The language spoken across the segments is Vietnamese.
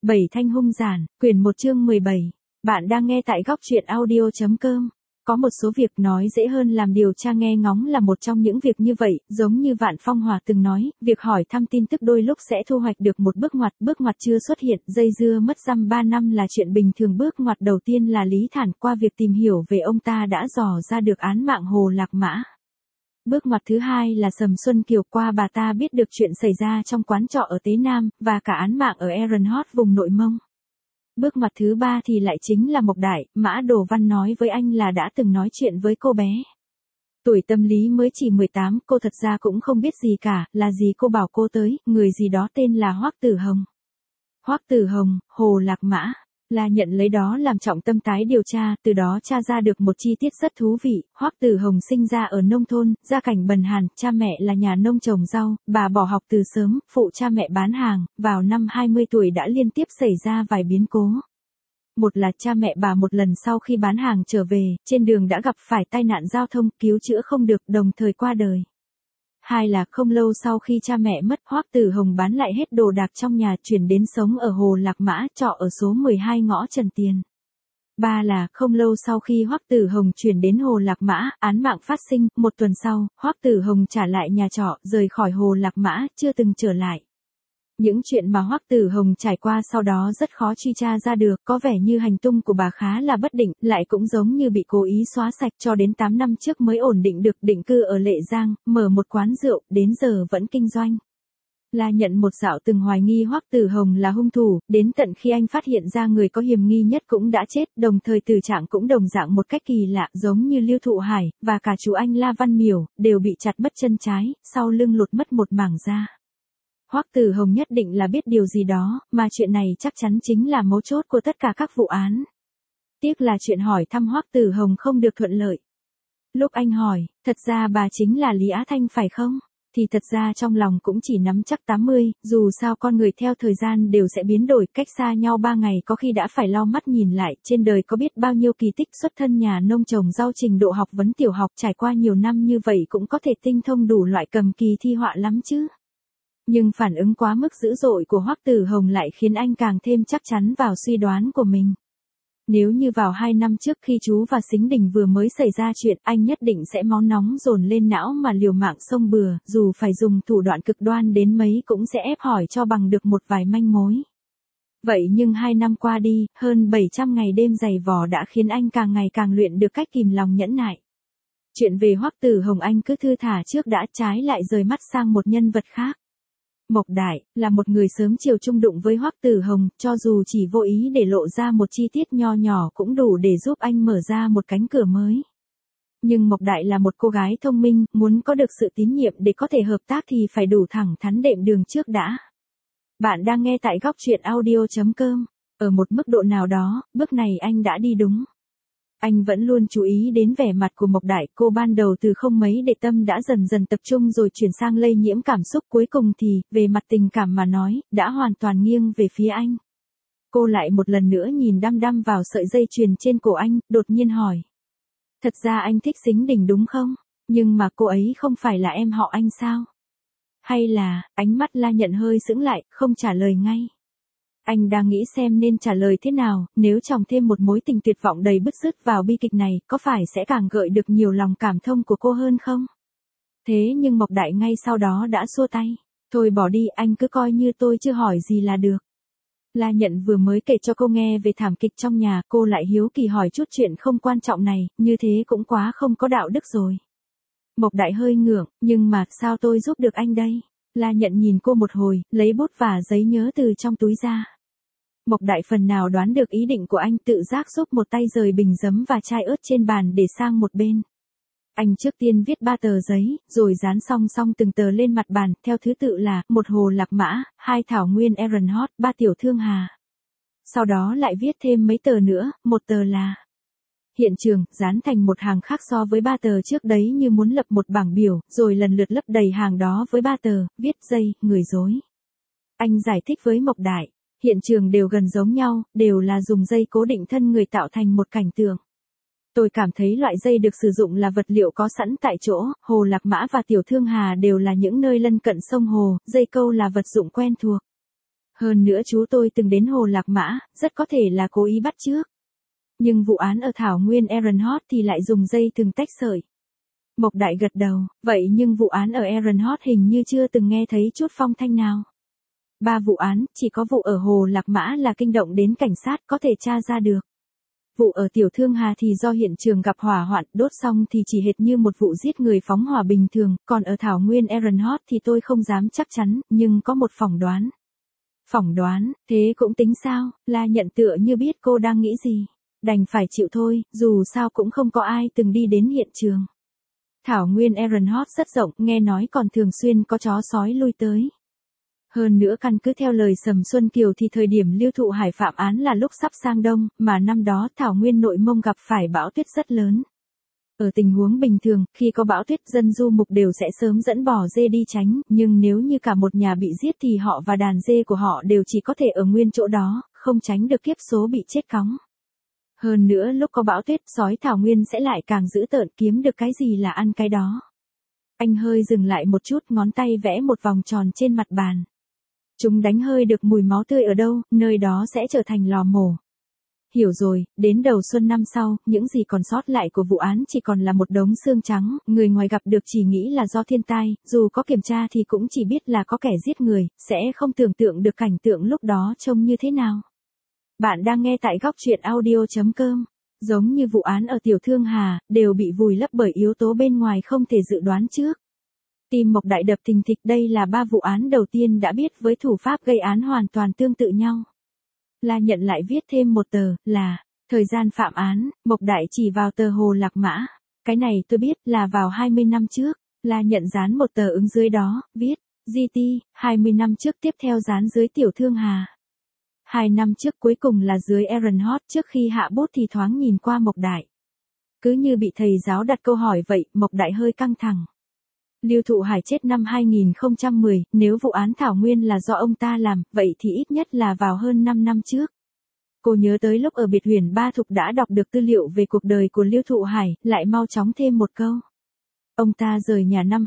Bảy thanh hung giản, quyển 1 chương 17. Bạn đang nghe tại góc truyện audio.com. Có một số việc nói dễ hơn làm điều tra nghe ngóng là một trong những việc như vậy, giống như Vạn Phong Hòa từng nói, việc hỏi thăm tin tức đôi lúc sẽ thu hoạch được một bước ngoặt chưa xuất hiện, dây dưa mất dăm 3 năm là chuyện bình thường. Bước ngoặt đầu tiên là Lý Thản qua việc tìm hiểu về ông ta đã dò ra được án mạng Hồ Lạc Mã. Bước ngoặt thứ hai là Sầm Xuân Kiều qua bà ta biết được chuyện xảy ra trong quán trọ ở Tế Nam, và cả án mạng ở Ehrenhort vùng Nội Mông. Bước ngoặt thứ ba thì lại chính là Mộc Đại, Mã Đồ Văn nói với anh là đã từng nói chuyện với cô bé. Tuổi tâm lý mới chỉ 18, cô thật ra cũng không biết gì cả, là gì cô bảo cô tới, người gì đó tên là Hoắc Tử Hồng. Hoắc Tử Hồng, Hồ Lạc Mã. Là nhận lấy đó làm trọng tâm tái điều tra, từ đó tra ra được một chi tiết rất thú vị. Hoắc Tử Hồng sinh ra ở nông thôn, gia cảnh bần hàn, cha mẹ là nhà nông trồng rau, bà bỏ học từ sớm, phụ cha mẹ bán hàng, vào năm 20 tuổi đã liên tiếp xảy ra vài biến cố. Một là cha mẹ bà một lần sau khi bán hàng trở về, trên đường đã gặp phải tai nạn giao thông, cứu chữa không được, đồng thời qua đời. Hai là không lâu sau khi cha mẹ mất, Hoắc Tử Hồng bán lại hết đồ đạc trong nhà, chuyển đến sống ở Hồ Lạc Mã, trọ ở số 12 ngõ Trần Tiền. Ba là không lâu sau khi Hoắc Tử Hồng chuyển đến Hồ Lạc Mã, án mạng phát sinh, một tuần sau, Hoắc Tử Hồng trả lại nhà trọ, rời khỏi Hồ Lạc Mã, chưa từng trở lại. Những chuyện mà Hoắc Tử Hồng trải qua sau đó rất khó truy tra ra được, có vẻ như hành tung của bà khá là bất định, lại cũng giống như bị cố ý xóa sạch, cho đến 8 năm trước mới ổn định được, định cư ở Lệ Giang, mở một quán rượu, đến giờ vẫn kinh doanh. Là nhận một dạo từng hoài nghi Hoắc Tử Hồng là hung thủ, đến tận khi anh phát hiện ra người có hiểm nghi nhất cũng đã chết, đồng thời tử trạng cũng đồng dạng một cách kỳ lạ, giống như Lưu Thụ Hải, và cả chú anh La Văn Miểu, đều bị chặt mất chân trái, sau lưng lột mất một mảng da. Hoắc Tử Hồng nhất định là biết điều gì đó, mà chuyện này chắc chắn chính là mấu chốt của tất cả các vụ án. Tiếc là chuyện hỏi thăm Hoắc Tử Hồng không được thuận lợi. Lúc anh hỏi, thật ra bà chính là Lý Á Thanh phải không? Thì thật ra trong lòng cũng chỉ nắm chắc 80, dù sao con người theo thời gian đều sẽ biến đổi, cách xa nhau 3 ngày có khi đã phải lau mắt nhìn lại, trên đời có biết bao nhiêu kỳ tích, xuất thân nhà nông trồng rau, trình độ học vấn tiểu học, trải qua nhiều năm như vậy cũng có thể tinh thông đủ loại cầm kỳ thi họa lắm chứ. Nhưng phản ứng quá mức dữ dội của Hoắc Tử Hồng lại khiến anh càng thêm chắc chắn vào suy đoán của mình. Nếu như vào 2 năm trước khi chú và Sính Đình vừa mới xảy ra chuyện, anh nhất định sẽ máu nóng dồn lên não mà liều mạng xông bừa, dù phải dùng thủ đoạn cực đoan đến mấy cũng sẽ ép hỏi cho bằng được một vài manh mối. Vậy nhưng 2 năm qua đi, hơn 700 ngày đêm dày vò đã khiến anh càng ngày càng luyện được cách kìm lòng nhẫn nại. Chuyện về Hoắc Tử Hồng anh cứ thư thả trước đã, trái lại rời mắt sang một nhân vật khác. Mộc Đại, là một người sớm chiều chung đụng với Hoắc Tử Hồng, cho dù chỉ vô ý để lộ ra một chi tiết nho nhỏ cũng đủ để giúp anh mở ra một cánh cửa mới. Nhưng Mộc Đại là một cô gái thông minh, muốn có được sự tín nhiệm để có thể hợp tác thì phải đủ thẳng thắn đệm đường trước đã. Bạn đang nghe tại góc truyện audio.com. Ở một mức độ nào đó, bước này anh đã đi đúng. Anh vẫn luôn chú ý đến vẻ mặt của Mộc Đại, cô ban đầu từ không mấy để tâm đã dần dần tập trung rồi chuyển sang lây nhiễm cảm xúc, cuối cùng thì, về mặt tình cảm mà nói, đã hoàn toàn nghiêng về phía anh. Cô lại một lần nữa nhìn đăm đăm vào sợi dây chuyền trên cổ anh, đột nhiên hỏi. Thật ra anh thích Sính Đình đúng không? Nhưng mà cô ấy không phải là em họ anh sao? Hay là, ánh mắt La Nhận hơi sững lại, không trả lời ngay. Anh đang nghĩ xem nên trả lời thế nào, nếu chồng thêm một mối tình tuyệt vọng đầy bứt rứt vào bi kịch này, có phải sẽ càng gợi được nhiều lòng cảm thông của cô hơn không? Thế nhưng Mộc Đại ngay sau đó đã xua tay. Thôi bỏ đi, anh cứ coi như tôi chưa hỏi gì là được. La Nhận vừa mới kể cho cô nghe về thảm kịch trong nhà, cô lại hiếu kỳ hỏi chút chuyện không quan trọng này, như thế cũng quá không có đạo đức rồi. Mộc Đại hơi ngượng, nhưng mà sao tôi giúp được anh đây? La Nhận nhìn cô một hồi, lấy bút và giấy nhớ từ trong túi ra. Mộc Đại phần nào đoán được ý định của anh, tự giác giúp một tay rời bình giấm và chai ớt trên bàn để sang một bên. Anh trước tiên viết 3 tờ giấy, rồi dán song song từng tờ lên mặt bàn, theo thứ tự là, 1 Hồ Lạc Mã, 2 Thảo Nguyên Ehrenhort, 3 Tiểu Thương Hà. Sau đó lại viết thêm mấy tờ nữa, một tờ là hiện trường, dán thành một hàng khác so với 3 tờ trước đấy như muốn lập một bảng biểu, rồi lần lượt lấp đầy hàng đó với 3 tờ, viết dây, người dối. Anh giải thích với Mộc Đại, hiện trường đều gần giống nhau, đều là dùng dây cố định thân người tạo thành một cảnh tượng. Tôi cảm thấy loại dây được sử dụng là vật liệu có sẵn tại chỗ, Hồ Lạc Mã và Tiểu Thương Hà đều là những nơi lân cận sông hồ, dây câu là vật dụng quen thuộc. Hơn nữa chú tôi từng đến Hồ Lạc Mã, rất có thể là cố ý bắt chước. Nhưng vụ án ở Thảo Nguyên Erenholt thì lại dùng dây thừng tách sợi. Mộc Đại gật đầu, vậy nhưng vụ án ở Erenholt hình như chưa từng nghe thấy chút phong thanh nào. 3 vụ án, chỉ có vụ ở Hồ Lạc Mã là kinh động đến cảnh sát có thể tra ra được. Vụ ở Tiểu Thương Hà thì do hiện trường gặp hỏa hoạn, đốt xong thì chỉ hệt như một vụ giết người phóng hỏa bình thường, còn ở Thảo Nguyên Erenholt thì tôi không dám chắc chắn, nhưng có một phỏng đoán. Phỏng đoán, thế cũng tính sao? La Nhận tựa như biết cô đang nghĩ gì. Đành phải chịu thôi, dù sao cũng không có ai từng đi đến hiện trường. Thảo Nguyên Erenholt rất rộng, nghe nói còn thường xuyên có chó sói lui tới. Hơn nữa căn cứ theo lời Sầm Xuân Kiều thì thời điểm Lưu Thụ Hải phạm án là lúc sắp sang đông, mà năm đó Thảo Nguyên Nội Mông gặp phải bão tuyết rất lớn. Ở tình huống bình thường, khi có bão tuyết dân du mục đều sẽ sớm dẫn bò dê đi tránh, nhưng nếu như cả một nhà bị giết thì họ và đàn dê của họ đều chỉ có thể ở nguyên chỗ đó, không tránh được kiếp số bị chết cóng. Hơn nữa lúc có bão tuyết, sói Thảo Nguyên sẽ lại càng dữ tợn, kiếm được cái gì là ăn cái đó. Anh hơi dừng lại một chút, ngón tay vẽ một vòng tròn trên mặt bàn. Chúng đánh hơi được mùi máu tươi ở đâu, nơi đó sẽ trở thành lò mổ. Hiểu rồi, đến đầu xuân năm sau, những gì còn sót lại của vụ án chỉ còn là một đống xương trắng, người ngoài gặp được chỉ nghĩ là do thiên tai, dù có kiểm tra thì cũng chỉ biết là có kẻ giết người, sẽ không tưởng tượng được cảnh tượng lúc đó trông như thế nào. Bạn đang nghe tại góc truyện audio.com. Giống như vụ án ở Tiểu Thương Hà, đều bị vùi lấp bởi yếu tố bên ngoài không thể dự đoán trước. Tim Mộc Đại đập thình thịch, đây là 3 vụ án đầu tiên đã biết với thủ pháp gây án hoàn toàn tương tự nhau. La Nhận lại viết thêm một tờ, là, thời gian phạm án, Mộc Đại chỉ vào tờ Hồ Lạc Mã. Cái này tôi biết là vào 20 năm trước. La Nhận dán một tờ ứng dưới đó, viết, GT, 20 năm trước, tiếp theo dán dưới Tiểu Thương Hà. 2 năm trước, cuối cùng là dưới Erenholt. Trước khi hạ bút thì thoáng nhìn qua Mộc Đại. Cứ như bị thầy giáo đặt câu hỏi vậy, Mộc Đại hơi căng thẳng. Lưu Thụ Hải chết năm 2010, nếu vụ án Thảo Nguyên là do ông ta làm, vậy thì ít nhất là vào hơn 5 năm trước. Cô nhớ tới lúc ở biệt huyền Ba Thục đã đọc được tư liệu về cuộc đời của Lưu Thụ Hải, lại mau chóng thêm một câu. Ông ta rời nhà năm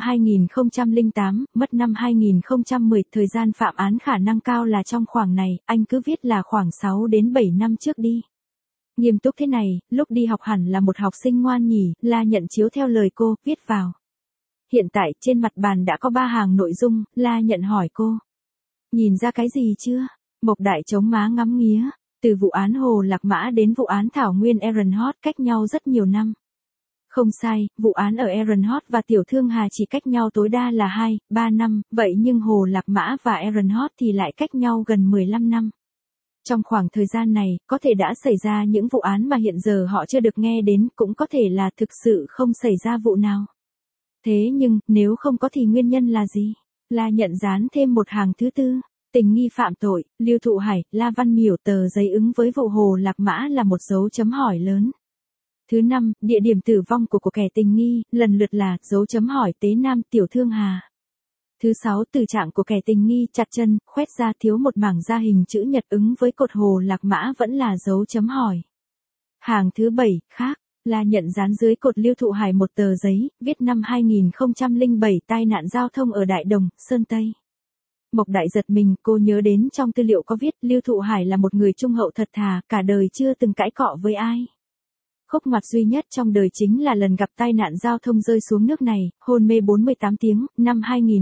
2008, mất năm 2010, thời gian phạm án khả năng cao là trong khoảng này, anh cứ viết là khoảng 6 đến 7 năm trước đi. Nghiêm túc thế này, lúc đi học hẳn là một học sinh ngoan nhỉ, La Nhận chiếu theo lời cô, viết vào. Hiện tại trên mặt bàn đã có 3 hàng nội dung, La Nhận hỏi cô. Nhìn ra cái gì chưa? Mộc Đại chống má ngắm nghía, từ vụ án Hồ Lạc Mã đến vụ án Thảo Nguyên Erenholt cách nhau rất nhiều năm. Không sai, vụ án ở Erenholt và Tiểu Thương Hà chỉ cách nhau tối đa là 2, 3 năm, vậy nhưng Hồ Lạc Mã và Erenholt thì lại cách nhau gần 15 năm. Trong khoảng thời gian này, có thể đã xảy ra những vụ án mà hiện giờ họ chưa được nghe đến, cũng có thể là thực sự không xảy ra vụ nào. Thế nhưng, nếu không có thì nguyên nhân là gì? La Nhận dán thêm một hàng thứ tư. Tình nghi phạm tội, Lưu Thụ Hải, La Văn Miểu, tờ giấy ứng với vụ Hồ Lạc Mã là một dấu chấm hỏi lớn. Thứ 5, địa điểm tử vong của kẻ tình nghi, lần lượt là dấu chấm hỏi Tế Nam, Tiểu Thương Hà. Thứ 6, tử trạng của kẻ tình nghi, chặt chân, khoét da, thiếu một mảng da hình chữ nhật, ứng với cột Hồ Lạc Mã vẫn là dấu chấm hỏi. Hàng thứ 7, khác. La Nhận dán dưới cột Lưu Thụ Hải một tờ giấy, viết năm 2007 tai nạn giao thông ở Đại Đồng, Sơn Tây. Mộc Đại giật mình, cô nhớ đến trong tư liệu có viết Lưu Thụ Hải là một người trung hậu thật thà, cả đời chưa từng cãi cọ với ai. Khúc ngoặt duy nhất trong đời chính là lần gặp tai nạn giao thông rơi xuống nước này, hôn mê 48 tiếng, năm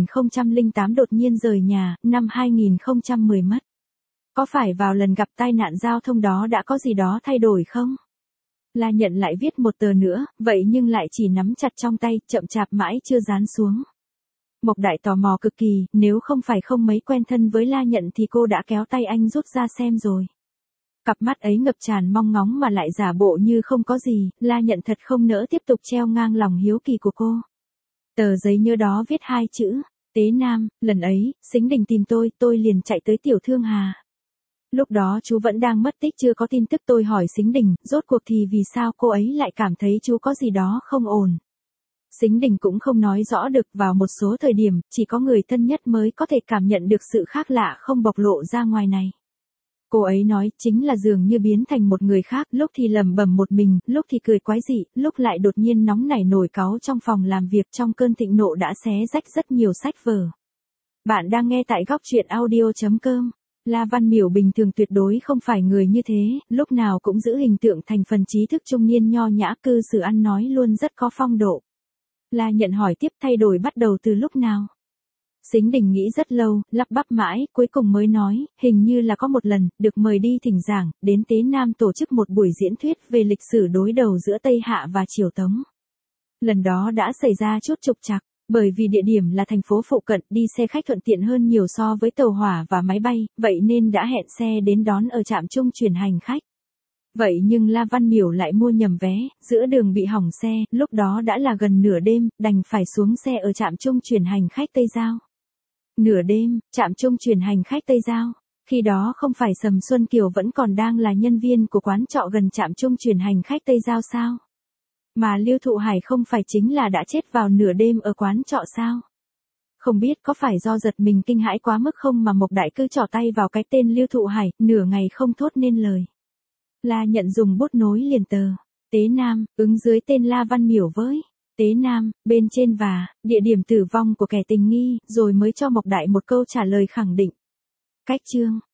2008 đột nhiên rời nhà, năm 2010 mất. Có phải vào lần gặp tai nạn giao thông đó đã có gì đó thay đổi không? La Nhận lại viết một tờ nữa, vậy nhưng lại chỉ nắm chặt trong tay, chậm chạp mãi chưa dán xuống. Mộc Đại tò mò cực kỳ, nếu không phải không mấy quen thân với La Nhận thì cô đã kéo tay anh rút ra xem rồi. Cặp mắt ấy ngập tràn mong ngóng mà lại giả bộ như không có gì, La Nhận thật không nỡ tiếp tục treo ngang lòng hiếu kỳ của cô. Tờ giấy nhớ đó viết 2 chữ, Tế Nam, lần ấy, Sính Đình tìm tôi liền chạy tới Tiểu Thương Hà. Lúc đó chú vẫn đang mất tích chưa có tin tức, tôi hỏi Sính Đình, rốt cuộc thì vì sao cô ấy lại cảm thấy chú có gì đó không ổn. Sính Đình cũng không nói rõ được, vào một số thời điểm, chỉ có người thân nhất mới có thể cảm nhận được sự khác lạ không bộc lộ ra ngoài này. Cô ấy nói chính là dường như biến thành một người khác, lúc thì lẩm bẩm một mình, lúc thì cười quái dị, lúc lại đột nhiên nóng nảy nổi cáu trong phòng làm việc, trong cơn thịnh nộ đã xé rách rất nhiều sách vở. Bạn đang nghe tại góc truyện audio.com. La Văn Miểu bình thường tuyệt đối không phải người như thế, lúc nào cũng giữ hình tượng thành phần trí thức trung niên nho nhã, cư xử ăn nói luôn rất có phong độ. La Nhận hỏi tiếp, thay đổi bắt đầu từ lúc nào? Sính Đình nghĩ rất lâu, lắp bắp mãi, cuối cùng mới nói, hình như là có một lần, được mời đi thỉnh giảng, đến Tế Nam tổ chức một buổi diễn thuyết về lịch sử đối đầu giữa Tây Hạ và Triều Tống. Lần đó đã xảy ra chút trục trặc, bởi vì địa điểm là thành phố phụ cận, đi xe khách thuận tiện hơn nhiều so với tàu hỏa và máy bay, vậy nên đã hẹn xe đến đón ở trạm trung chuyển hành khách. Vậy nhưng La Văn Miểu lại mua nhầm vé, giữa đường bị hỏng xe, lúc đó đã là gần nửa đêm, đành phải xuống xe ở trạm trung chuyển hành khách Tây Giao. Nửa đêm, trạm trung chuyển hành khách Tây Giao. Khi đó không phải Sầm Xuân Kiều vẫn còn đang là nhân viên của quán trọ gần trạm trung chuyển hành khách Tây Giao sao? Mà Lưu Thụ Hải không phải chính là đã chết vào nửa đêm ở quán trọ sao? Không biết có phải do giật mình kinh hãi quá mức không mà Mộc Đại cứ trỏ tay vào cái tên Lưu Thụ Hải, nửa ngày không thốt nên lời. La Nhận dùng bút nối liền tờ. Tế Nam, ứng dưới tên La Văn Miểu với. Tế Nam, bên trên và, địa điểm tử vong của kẻ tình nghi, rồi mới cho Mộc Đại một câu trả lời khẳng định. Cách chương.